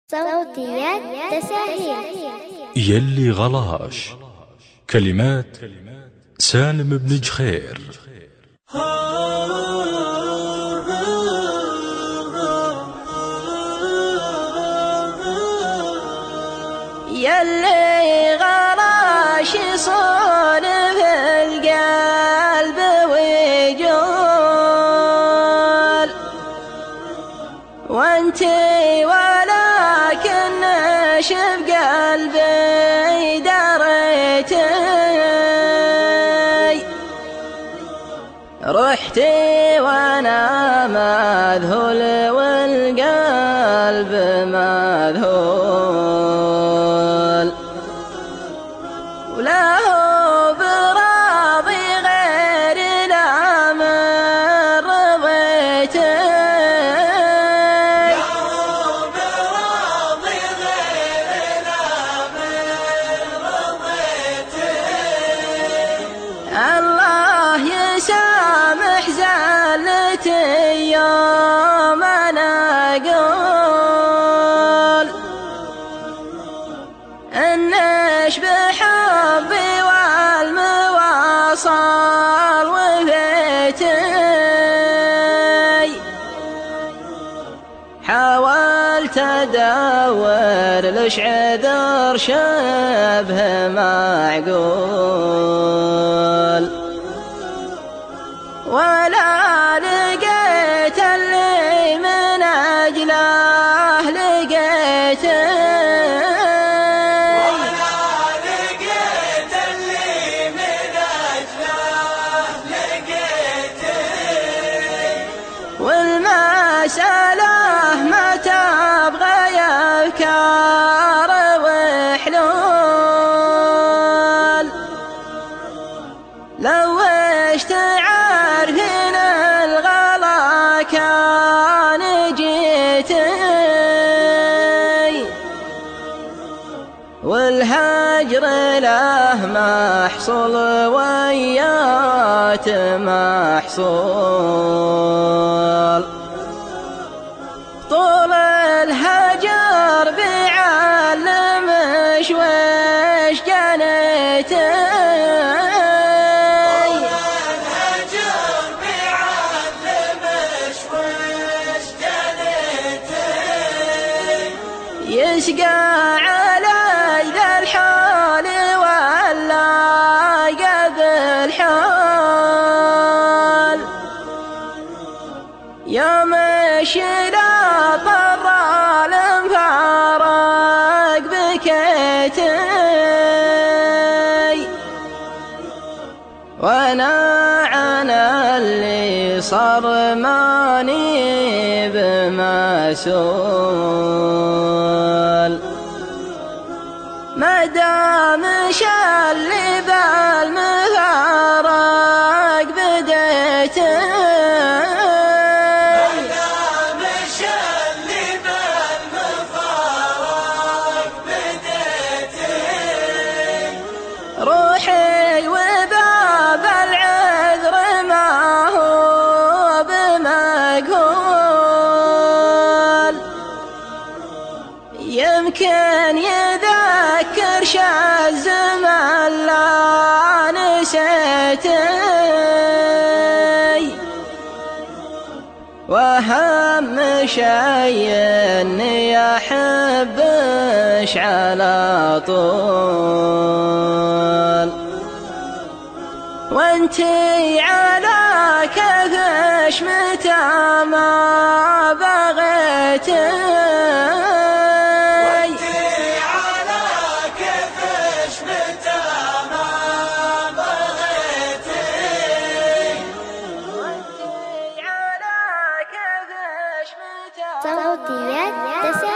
صوتيات تساهيل. يلي غلاش. كلمات سالم بن جخير. يلي غلاش يصون في القلب ويجول وانتي ولكن شف قلبي دريتي رحتي وانا مذهول والقلب مذهول ولا هو براضي غير لا من رضيتي الله يسامح زلتي يوم انا اقول انش بحبي والمواصل وفيتي حاولت ادور لش عذر شبه معقول ولا لقيت اللي من أجله لقيته والمسألة ما تبغى أفكار وحلول لو تعرفين الغلا كان جيتي والهجر له محصول ويات محصول طول الهجر بيعلمش وش جنيتي يسقى علي ذا الحال ولا قبل حال يوم الشلا طر المفارق بكيتي وانا عنا اللي صار ماني بمسؤول ما دام شلي بالمفارق بديتي روحي وباب العذر ما هو بمقهول يمكن يذكر الزمن لا نسيتي وأهم شيء إني أحبش على طول وانتي على كيفش متى ما بغيتي صوتيات تساهيل.